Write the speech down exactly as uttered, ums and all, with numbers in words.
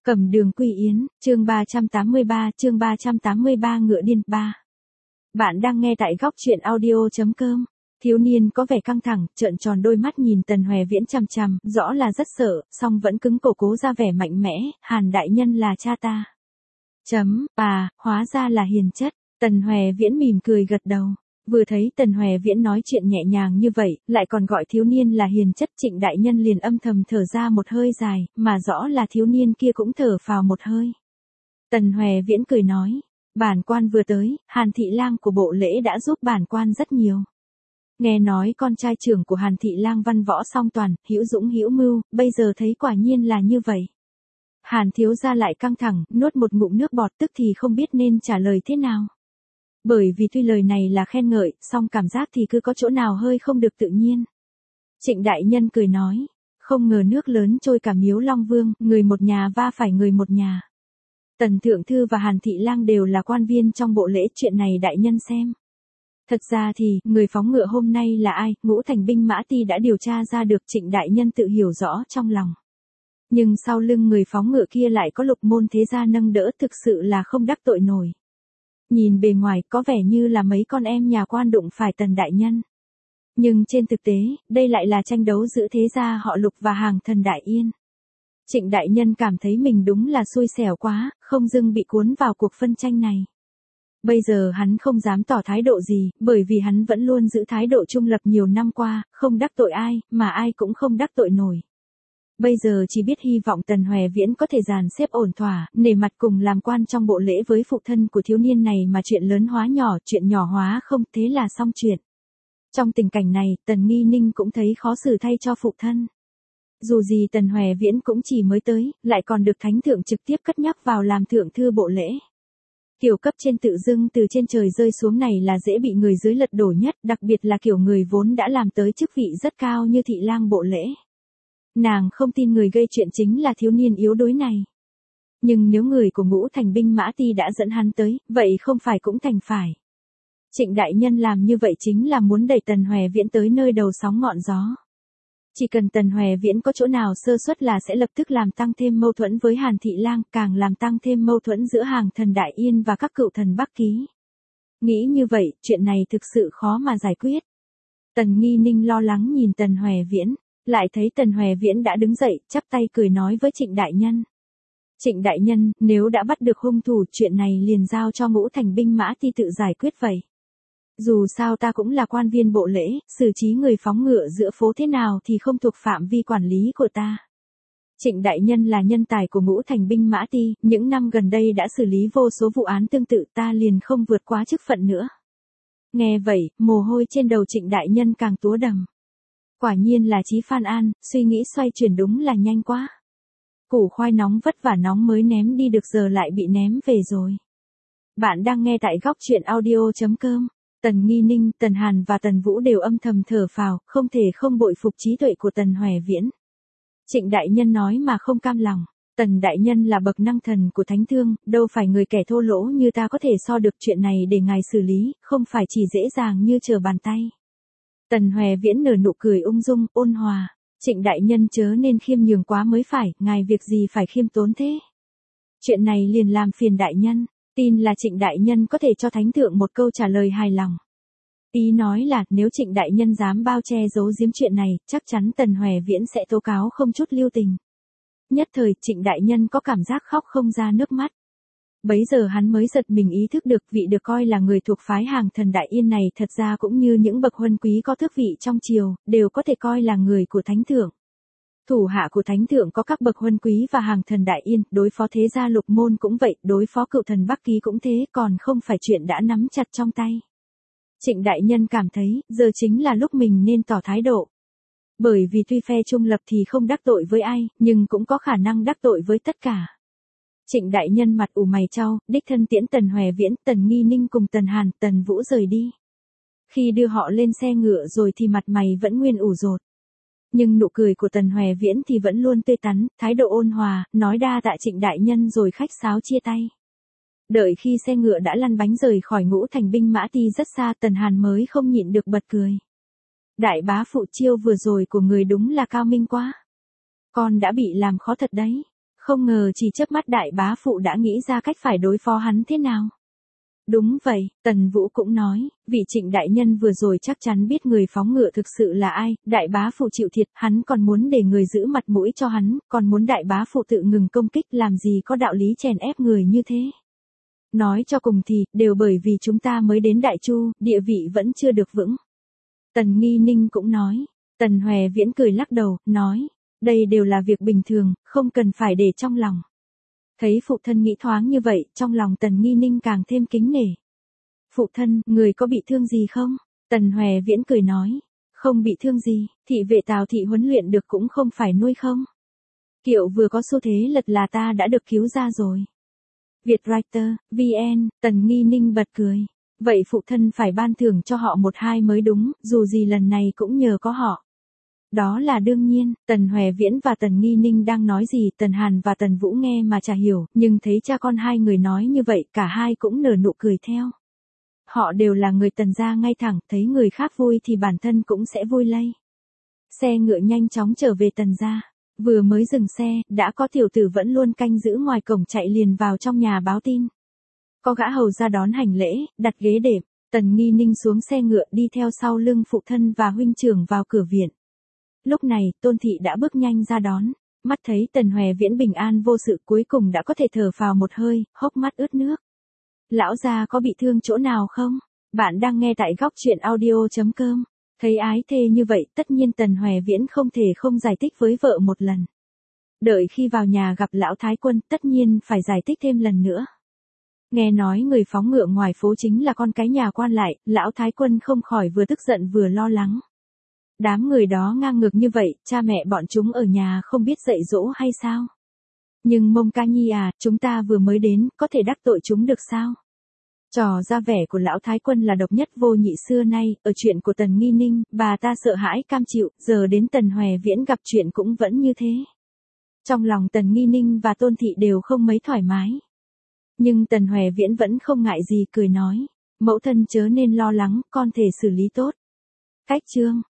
Cầm đường quy yến, chương ba trăm tám mươi ba, chương ba trăm tám mươi ba ngựa điên ba. Bạn đang nghe tại góc truyện audio.com. Thiếu niên có vẻ căng thẳng, trợn tròn đôi mắt nhìn Tần Hoè Viễn chằm chằm, rõ là rất sợ, song vẫn cứng cổ cố ra vẻ mạnh mẽ, Hàn đại nhân là cha ta. Chấm, à, hóa ra là hiền chất, Tần Hoè Viễn mỉm cười gật đầu. Vừa thấy Tần Hoè Viễn nói chuyện nhẹ nhàng như vậy, lại còn gọi thiếu niên là hiền chất, Trịnh đại nhân liền âm thầm thở ra một hơi dài, mà rõ là thiếu niên kia cũng thở phào một hơi. Tần Hoè Viễn cười nói, bản quan vừa tới, Hàn thị lang của bộ lễ đã giúp bản quan rất nhiều. Nghe nói con trai trưởng của Hàn thị lang văn võ song toàn, hữu dũng hữu mưu, bây giờ thấy quả nhiên là như vậy. Hàn thiếu gia lại căng thẳng, nuốt một ngụm nước bọt tức thì không biết nên trả lời thế nào. Bởi vì tuy lời này là khen ngợi, song cảm giác thì cứ có chỗ nào hơi không được tự nhiên. Trịnh đại nhân cười nói, không ngờ nước lớn trôi cả miếu Long Vương, người một nhà va phải người một nhà. Tần thượng thư và Hàn thị lang đều là quan viên trong bộ lễ, chuyện này đại nhân xem. Thật ra thì, người phóng ngựa hôm nay là ai, Ngũ Thành binh mã ti đã điều tra ra được, Trịnh đại nhân tự hiểu rõ trong lòng. Nhưng sau lưng người phóng ngựa kia lại có Lục môn thế gia nâng đỡ, thực sự là không đắc tội nổi. Nhìn bề ngoài có vẻ như là mấy con em nhà quan đụng phải Tần đại nhân. Nhưng trên thực tế, đây lại là tranh đấu giữa thế gia họ Lục và hàng thần Đại Yên. Trịnh đại nhân cảm thấy mình đúng là xui xẻo quá, không dưng bị cuốn vào cuộc phân tranh này. Bây giờ hắn không dám tỏ thái độ gì, bởi vì hắn vẫn luôn giữ thái độ trung lập nhiều năm qua, không đắc tội ai, mà ai cũng không đắc tội nổi. Bây giờ chỉ biết hy vọng Tần Hoè Viễn có thể dàn xếp ổn thỏa, nể mặt cùng làm quan trong bộ lễ với phụ thân của thiếu niên này, mà chuyện lớn hóa nhỏ, chuyện nhỏ hóa không, thế là xong chuyện. Trong tình cảnh này, Tần Nghi Ninh cũng thấy khó xử thay cho phụ thân. Dù gì Tần Hoè Viễn cũng chỉ mới tới, lại còn được thánh thượng trực tiếp cất nhắc vào làm thượng thư bộ lễ. Kiểu cấp trên tự dưng từ trên trời rơi xuống này là dễ bị người dưới lật đổ nhất, đặc biệt là kiểu người vốn đã làm tới chức vị rất cao như thị lang bộ lễ. Nàng không tin người gây chuyện chính là thiếu niên yếu đuối này. Nhưng nếu người của Ngũ Thành binh mã ti đã dẫn hắn tới, vậy không phải cũng thành phải. Trịnh đại nhân làm như vậy chính là muốn đẩy Tần Hoè Viễn tới nơi đầu sóng ngọn gió. Chỉ cần Tần Hoè Viễn có chỗ nào sơ suất là sẽ lập tức làm tăng thêm mâu thuẫn với Hàn thị lang, càng làm tăng thêm mâu thuẫn giữa hàng thần Đại Yên và các cựu thần Bắc Ký. Nghĩ như vậy, chuyện này thực sự khó mà giải quyết. Tần Nghi Ninh lo lắng nhìn Tần Hoè Viễn. Lại thấy Tần Hoè Viễn đã đứng dậy, chắp tay cười nói với Trịnh đại nhân. Trịnh đại nhân, nếu đã bắt được hung thủ, chuyện này liền giao cho Ngũ Thành binh mã ti tự giải quyết vậy. Dù sao ta cũng là quan viên bộ lễ, xử trí người phóng ngựa giữa phố thế nào thì không thuộc phạm vi quản lý của ta. Trịnh đại nhân là nhân tài của Ngũ Thành binh mã ti, những năm gần đây đã xử lý vô số vụ án tương tự, ta liền không vượt quá chức phận nữa. Nghe vậy, mồ hôi trên đầu Trịnh đại nhân càng túa đầm. Quả nhiên là Chí Phan An, suy nghĩ xoay chuyển đúng là nhanh quá. Củ khoai nóng vất vả nóng mới ném đi được giờ lại bị ném về rồi. Bạn đang nghe tại góc truyện audio.com. Tần Nghi Ninh, Tần Hàn và Tần Vũ đều âm thầm thở phào, không thể không bội phục trí tuệ của Tần Hoè Viễn. Trịnh đại nhân nói mà không cam lòng. Tần đại nhân là bậc năng thần của thánh thương, đâu phải người kẻ thô lỗ như ta có thể so được, chuyện này để ngài xử lý, không phải chỉ dễ dàng như trở bàn tay. Tần Hoè Viễn nở nụ cười ung dung, ôn hòa. Trịnh đại nhân chớ nên khiêm nhường quá mới phải, ngài việc gì phải khiêm tốn thế. Chuyện này liền làm phiền đại nhân, tin là Trịnh đại nhân có thể cho thánh thượng một câu trả lời hài lòng. Ý nói là, nếu Trịnh đại nhân dám bao che giấu giếm chuyện này, chắc chắn Tần Hoè Viễn sẽ tố cáo không chút lưu tình. Nhất thời, Trịnh đại nhân có cảm giác khóc không ra nước mắt. Bấy giờ hắn mới giật mình ý thức được vị được coi là người thuộc phái hàng thần Đại Yên này thật ra cũng như những bậc huân quý có tước vị trong triều, đều có thể coi là người của thánh thượng. Thủ hạ của thánh thượng có các bậc huân quý và hàng thần Đại Yên, đối phó thế gia Lục môn cũng vậy, đối phó cựu thần Bắc Ký cũng thế, còn không phải chuyện đã nắm chặt trong tay. Trịnh đại nhân cảm thấy, giờ chính là lúc mình nên tỏ thái độ. Bởi vì tuy phe trung lập thì không đắc tội với ai, nhưng cũng có khả năng đắc tội với tất cả. Trịnh đại nhân mặt ủ mày chau, đích thân tiễn Tần Hoè Viễn, Tần Nghi Ninh cùng Tần Hàn, Tần Vũ rời đi. Khi đưa họ lên xe ngựa rồi thì mặt mày vẫn nguyên ủ rột. Nhưng nụ cười của Tần Hoè Viễn thì vẫn luôn tươi tắn, thái độ ôn hòa, nói đa tạ Trịnh đại nhân rồi khách sáo chia tay. Đợi khi xe ngựa đã lăn bánh rời khỏi Ngũ Thành binh mã ti rất xa, Tần Hàn mới không nhịn được bật cười. Đại bá phụ chiêu vừa rồi của người đúng là cao minh quá. Con đã bị làm khó thật đấy. Không ngờ chỉ chớp mắt đại bá phụ đã nghĩ ra cách phải đối phó hắn thế nào. Đúng vậy, Tần Vũ cũng nói, vị Trịnh đại nhân vừa rồi chắc chắn biết người phóng ngựa thực sự là ai, đại bá phụ chịu thiệt, hắn còn muốn để người giữ mặt mũi cho hắn, còn muốn đại bá phụ tự ngừng công kích, làm gì có đạo lý chèn ép người như thế. Nói cho cùng thì, đều bởi vì chúng ta mới đến Đại Chu, địa vị vẫn chưa được vững. Tần Nghi Ninh cũng nói, Tần Hòe Viễn cười lắc đầu, nói, đây đều là việc bình thường, không cần phải để trong lòng. Thấy phụ thân nghĩ thoáng như vậy, trong lòng Tần Nghi Ninh càng thêm kính nể. Phụ thân, người có bị thương gì không? Tần Hòe Viễn cười nói, không bị thương gì, thị vệ Tào thị huấn luyện được cũng không phải nuôi không. Kiệu vừa có xu thế lật là ta đã được cứu ra rồi. Vietwriter, vê en, Tần Nghi Ninh bật cười. Vậy phụ thân phải ban thưởng cho họ một hai mới đúng, dù gì lần này cũng nhờ có họ. Đó là đương nhiên, Tần Hòe Viễn và Tần Nghi Ninh đang nói gì, Tần Hàn và Tần Vũ nghe mà chả hiểu, nhưng thấy cha con hai người nói như vậy, cả hai cũng nở nụ cười theo. Họ đều là người Tần gia ngay thẳng, thấy người khác vui thì bản thân cũng sẽ vui lây. Xe ngựa nhanh chóng trở về Tần gia. Vừa mới dừng xe, đã có tiểu tử vẫn luôn canh giữ ngoài cổng chạy liền vào trong nhà báo tin. Có gã hầu ra đón hành lễ, đặt ghế đệm, Tần Nghi Ninh xuống xe ngựa đi theo sau lưng phụ thân và huynh trưởng vào cửa viện. Lúc này, Tôn Thị đã bước nhanh ra đón, mắt thấy Tần Hòe Viễn bình an vô sự cuối cùng đã có thể thở phào một hơi, hốc mắt ướt nước. Lão gia có bị thương chỗ nào không? Bạn đang nghe tại góc truyện audio chấm com. Thấy ái thê như vậy, tất nhiên Tần Hòe Viễn không thể không giải thích với vợ một lần. Đợi khi vào nhà gặp lão thái quân, tất nhiên phải giải thích thêm lần nữa. Nghe nói người phóng ngựa ngoài phố chính là con cái nhà quan lại, lão thái quân không khỏi vừa tức giận vừa lo lắng. Đám người đó ngang ngược như vậy, cha mẹ bọn chúng ở nhà không biết dạy dỗ hay sao? Nhưng Mông Ca Nhi à, chúng ta vừa mới đến, có thể đắc tội chúng được sao? Trò ra vẻ của lão thái quân là độc nhất vô nhị xưa nay, ở chuyện của Tần Nghi Ninh, bà ta sợ hãi cam chịu, giờ đến Tần Hòe Viễn gặp chuyện cũng vẫn như thế. Trong lòng Tần Nghi Ninh và Tôn Thị đều không mấy thoải mái. Nhưng Tần Hòe Viễn vẫn không ngại gì cười nói, mẫu thân chớ nên lo lắng, con thể xử lý tốt. Cách chương